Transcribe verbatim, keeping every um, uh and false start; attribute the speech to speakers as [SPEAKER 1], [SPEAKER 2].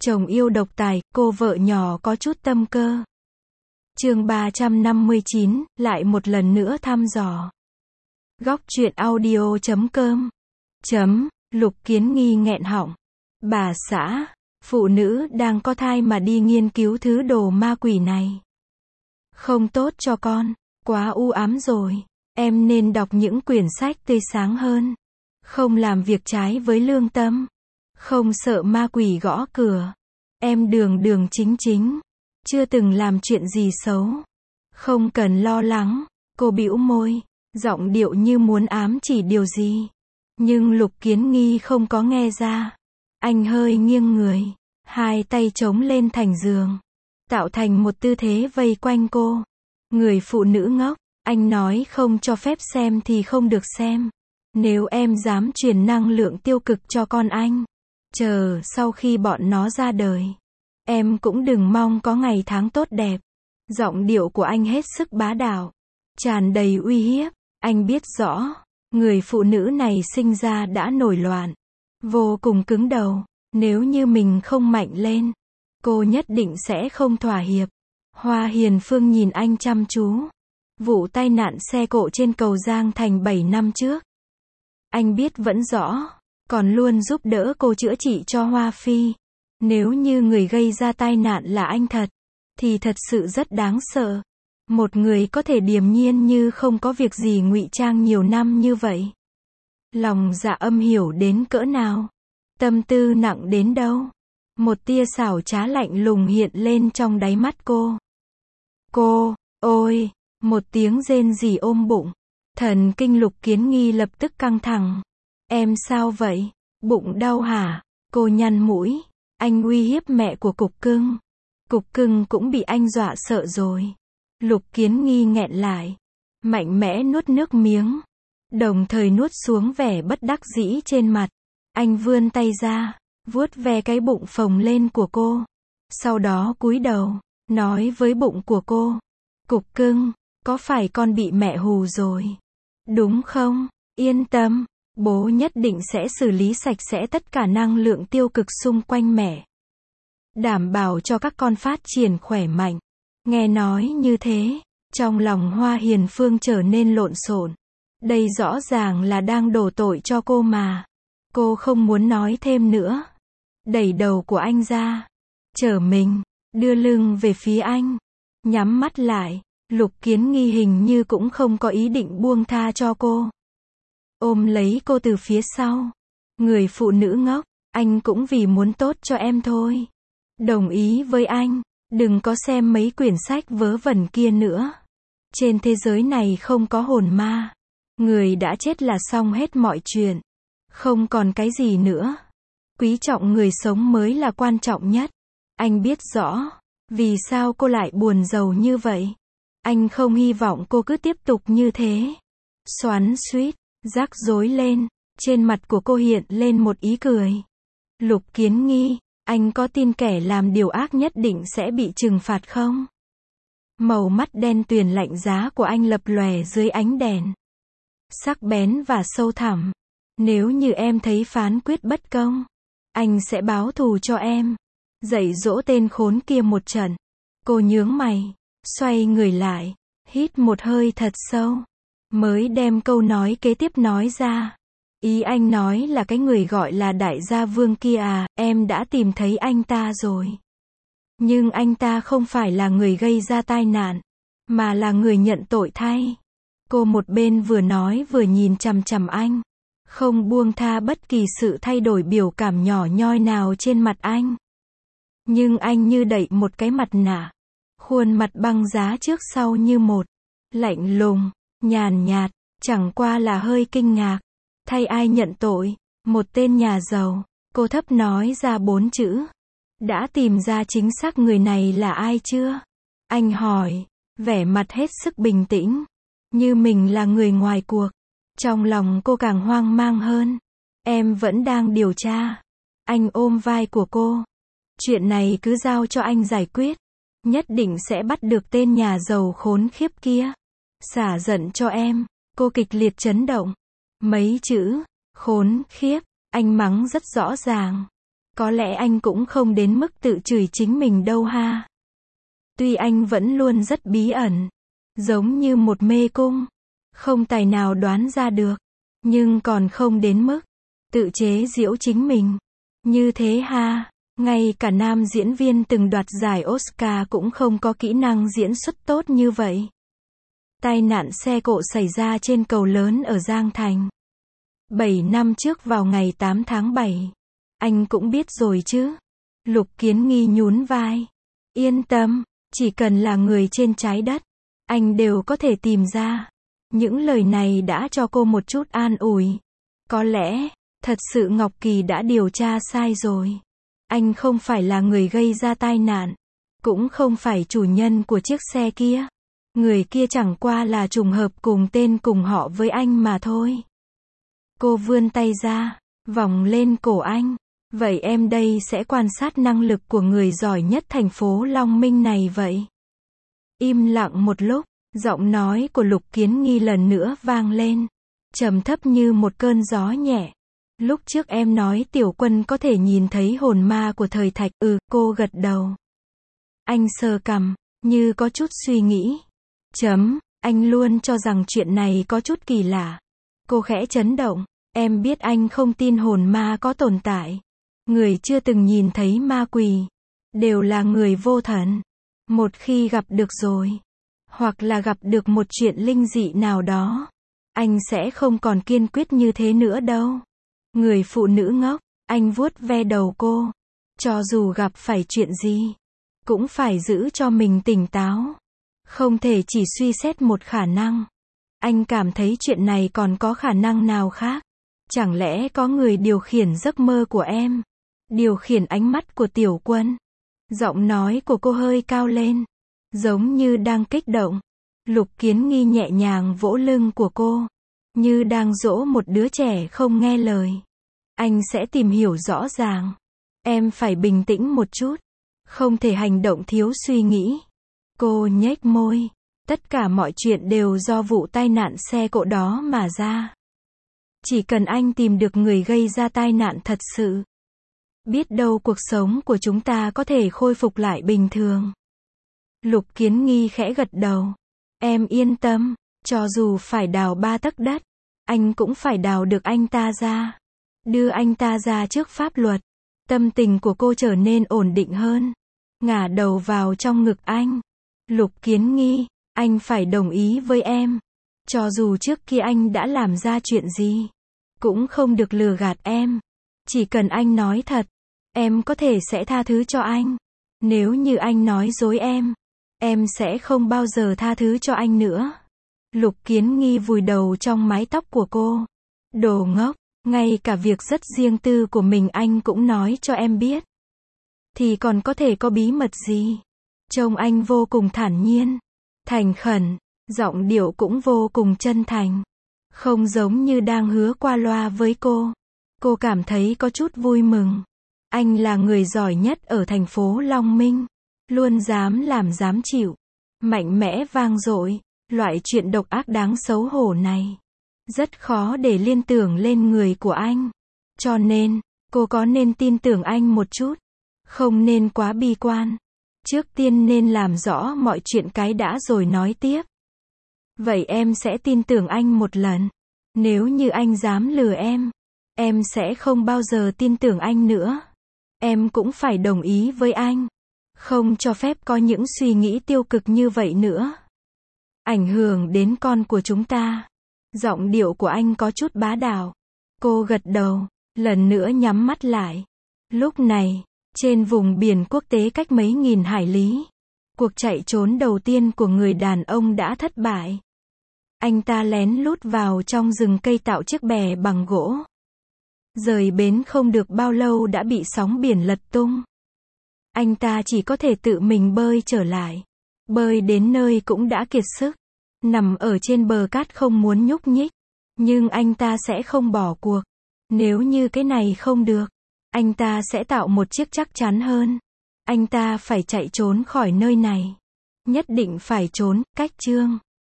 [SPEAKER 1] Chồng yêu độc tài, cô vợ nhỏ có chút tâm cơ. Chương ba trăm năm mươi chín, lại một lần nữa thăm dò. Góc truyện audio chấm com. Chấm, Lục Kiến Nghi nghẹn họng. Bà xã, phụ nữ đang có thai mà đi nghiên cứu thứ đồ ma quỷ này. Không tốt cho con, quá u ám rồi. Em nên đọc những quyển sách tươi sáng hơn. Không làm việc trái với lương tâm. Không sợ ma quỷ gõ cửa. Em đường đường chính chính. Chưa từng làm chuyện gì xấu. Không cần lo lắng. Cô bĩu môi, giọng điệu như muốn ám chỉ điều gì. Nhưng Lục Kiến Nghi không có nghe ra. Anh hơi nghiêng người, hai tay chống lên thành giường, tạo thành một tư thế vây quanh cô. Người phụ nữ ngốc, anh nói không cho phép xem thì không được xem. Nếu em dám truyền năng lượng tiêu cực cho con anh, chờ sau khi bọn nó ra đời, em cũng đừng mong có ngày tháng tốt đẹp. Giọng điệu của anh hết sức bá đạo, tràn đầy uy hiếp. Anh biết rõ, người phụ nữ này sinh ra đã nổi loạn, vô cùng cứng đầu. Nếu như mình không mạnh lên, cô nhất định sẽ không thỏa hiệp. Hoa Hiền Phương nhìn anh chăm chú. Vụ tai nạn xe cộ trên cầu Giang Thành bảy năm trước, anh biết vẫn rõ, còn luôn giúp đỡ cô chữa trị cho Hoa Phi. Nếu như người gây ra tai nạn là anh thật, thì thật sự rất đáng sợ. Một người có thể điềm nhiên như không có việc gì ngụy trang nhiều năm như vậy. Lòng dạ âm hiểu đến cỡ nào, tâm tư nặng đến đâu. Một tia xảo trá lạnh lùng hiện lên trong đáy mắt cô. Cô, ôi, một tiếng rên rỉ ôm bụng. Thần kinh Lục Kiến Nghi lập tức căng thẳng. Em sao vậy? Bụng đau hả? Cô nhăn mũi. Anh uy hiếp mẹ của Cục Cưng. Cục Cưng cũng bị anh dọa sợ rồi. Lục Kiến Nghi nghẹn lại, mạnh mẽ nuốt nước miếng, đồng thời nuốt xuống vẻ bất đắc dĩ trên mặt. Anh vươn tay ra, vuốt ve cái bụng phồng lên của cô. Sau đó cúi đầu, nói với bụng của cô. Cục Cưng, có phải con bị mẹ hù rồi? Đúng không? Yên tâm, bố nhất định sẽ xử lý sạch sẽ tất cả năng lượng tiêu cực xung quanh mẹ. Đảm bảo cho các con phát triển khỏe mạnh. Nghe nói như thế, trong lòng Hoa Hiền Phương trở nên lộn xộn. Đây rõ ràng là đang đổ tội cho cô mà. Cô không muốn nói thêm nữa. Đẩy đầu của anh ra, trở mình, đưa lưng về phía anh, nhắm mắt lại. Lục Kiến Nghi hình như cũng không có ý định buông tha cho cô. Ôm lấy cô từ phía sau. Người phụ nữ ngốc, anh cũng vì muốn tốt cho em thôi. Đồng ý với anh, đừng có xem mấy quyển sách vớ vẩn kia nữa. Trên thế giới này không có hồn ma. Người đã chết là xong hết mọi chuyện. Không còn cái gì nữa. Quý trọng người sống mới là quan trọng nhất. Anh biết rõ, vì sao cô lại buồn rầu như vậy. Anh không hy vọng cô cứ tiếp tục như thế. Xoắn xuýt, rắc rối lên. Trên mặt của cô hiện lên một ý cười. Lục Kiến Nghi, anh có tin kẻ làm điều ác nhất định sẽ bị trừng phạt không? Màu mắt đen tuyền lạnh giá của anh lập lòe dưới ánh đèn. Sắc bén và sâu thẳm. Nếu như em thấy phán quyết bất công, anh sẽ báo thù cho em. Dạy dỗ tên khốn kia một trận. Cô nhướng mày, xoay người lại, hít một hơi thật sâu, mới đem câu nói kế tiếp nói ra. Ý anh nói là cái người gọi là Đại Gia Vương kia à, em đã tìm thấy anh ta rồi. Nhưng anh ta không phải là người gây ra tai nạn, mà là người nhận tội thay. Cô một bên vừa nói vừa nhìn chằm chằm anh, không buông tha bất kỳ sự thay đổi biểu cảm nhỏ nhoi nào trên mặt anh. Nhưng anh như đậy một cái mặt nạ, khuôn mặt băng giá trước sau như một, lạnh lùng, nhàn nhạt, chẳng qua là hơi kinh ngạc. Thay ai nhận tội? Một tên nhà giàu. Cô thấp nói ra bốn chữ. Đã tìm ra chính xác người này là ai chưa? Anh hỏi, vẻ mặt hết sức bình tĩnh, như mình là người ngoài cuộc. Trong lòng cô càng hoang mang hơn. Em vẫn đang điều tra. Anh ôm vai của cô. Chuyện này cứ giao cho anh giải quyết. Nhất định sẽ bắt được tên nhà giàu khốn khiếp kia. Xả giận cho em. Cô kịch liệt chấn động. Mấy chữ, khốn khiếp, anh mắng rất rõ ràng. Có lẽ anh cũng không đến mức tự chửi chính mình đâu ha. Tuy anh vẫn luôn rất bí ẩn, giống như một mê cung, không tài nào đoán ra được, nhưng còn không đến mức tự chế giễu chính mình. Như thế ha, ngay cả nam diễn viên từng đoạt giải Oscar cũng không có kỹ năng diễn xuất tốt như vậy. Tai nạn xe cộ xảy ra trên cầu lớn ở Giang Thành. bảy năm trước vào ngày tám tháng bảy. Anh cũng biết rồi chứ. Lục Kiến Nghi nhún vai. Yên tâm, chỉ cần là người trên trái đất, anh đều có thể tìm ra. Những lời này đã cho cô một chút an ủi. Có lẽ, thật sự Ngọc Kỳ đã điều tra sai rồi. Anh không phải là người gây ra tai nạn, cũng không phải chủ nhân của chiếc xe kia. Người kia chẳng qua là trùng hợp cùng tên cùng họ với anh mà thôi. Cô vươn tay ra, vòng lên cổ anh. Vậy em đây sẽ quan sát năng lực của người giỏi nhất thành phố Long Minh này vậy. Im lặng một lúc, giọng nói của Lục Kiến Nghi lần nữa vang lên, trầm thấp như một cơn gió nhẹ. Lúc trước em nói Tiểu Quân có thể nhìn thấy hồn ma của thời Thạch, ừ, cô gật đầu. Anh sờ cằm, như có chút suy nghĩ. Chấm, anh luôn cho rằng chuyện này có chút kỳ lạ. Cô khẽ chấn động, em biết anh không tin hồn ma có tồn tại. Người chưa từng nhìn thấy ma quỷ, đều là người vô thần. Một khi gặp được rồi, hoặc là gặp được một chuyện linh dị nào đó, anh sẽ không còn kiên quyết như thế nữa đâu. Người phụ nữ ngốc, anh vuốt ve đầu cô. Cho dù gặp phải chuyện gì, cũng phải giữ cho mình tỉnh táo. Không thể chỉ suy xét một khả năng. Anh cảm thấy chuyện này còn có khả năng nào khác. Chẳng lẽ có người điều khiển giấc mơ của em? Điều khiển ánh mắt của Tiểu Quân. Giọng nói của cô hơi cao lên, giống như đang kích động. Lục Kiến Nghi nhẹ nhàng vỗ lưng của cô, như đang dỗ một đứa trẻ không nghe lời. Anh sẽ tìm hiểu rõ ràng. Em phải bình tĩnh một chút. Không thể hành động thiếu suy nghĩ. Cô nhếch môi. Tất cả mọi chuyện đều do vụ tai nạn xe cộ đó mà ra. Chỉ cần anh tìm được người gây ra tai nạn thật sự, biết đâu cuộc sống của chúng ta có thể khôi phục lại bình thường. Lục Kiến Nghi khẽ gật đầu. Em yên tâm, cho dù phải đào ba tấc đất, anh cũng phải đào được anh ta ra. Đưa anh ta ra trước pháp luật. Tâm tình của cô trở nên ổn định hơn. Ngả đầu vào trong ngực anh. Lục Kiến Nghi, anh phải đồng ý với em. Cho dù trước kia anh đã làm ra chuyện gì, cũng không được lừa gạt em. Chỉ cần anh nói thật, em có thể sẽ tha thứ cho anh. Nếu như anh nói dối em, em sẽ không bao giờ tha thứ cho anh nữa. Lục Kiến Nghi vùi đầu trong mái tóc của cô. Đồ ngốc, ngay cả việc rất riêng tư của mình anh cũng nói cho em biết. Thì còn có thể có bí mật gì? Trông anh vô cùng thản nhiên, thành khẩn, giọng điệu cũng vô cùng chân thành. Không giống như đang hứa qua loa với cô. Cô cảm thấy có chút vui mừng. Anh là người giỏi nhất ở thành phố Long Minh. Luôn dám làm dám chịu. Mạnh mẽ vang dội. Loại chuyện độc ác đáng xấu hổ này, rất khó để liên tưởng lên người của anh. Cho nên, cô có nên tin tưởng anh một chút. Không nên quá bi quan. Trước tiên nên làm rõ mọi chuyện cái đã rồi nói tiếp. Vậy em sẽ tin tưởng anh một lần. Nếu như anh dám lừa em, em sẽ không bao giờ tin tưởng anh nữa. Em cũng phải đồng ý với anh. Không cho phép có những suy nghĩ tiêu cực như vậy nữa. Ảnh hưởng đến con của chúng ta. Giọng điệu của anh có chút bá đạo. Cô gật đầu, lần nữa nhắm mắt lại. Lúc này, trên vùng biển quốc tế cách mấy nghìn hải lý, cuộc chạy trốn đầu tiên của người đàn ông đã thất bại. Anh ta lén lút vào trong rừng cây tạo chiếc bè bằng gỗ. Rời bến không được bao lâu đã bị sóng biển lật tung. Anh ta chỉ có thể tự mình bơi trở lại. Bơi đến nơi cũng đã kiệt sức. Nằm ở trên bờ cát không muốn nhúc nhích. Nhưng anh ta sẽ không bỏ cuộc. Nếu như cái này không được, anh ta sẽ tạo một chiếc chắc chắn hơn. Anh ta phải chạy trốn khỏi nơi này. Nhất định phải trốn, cách chương.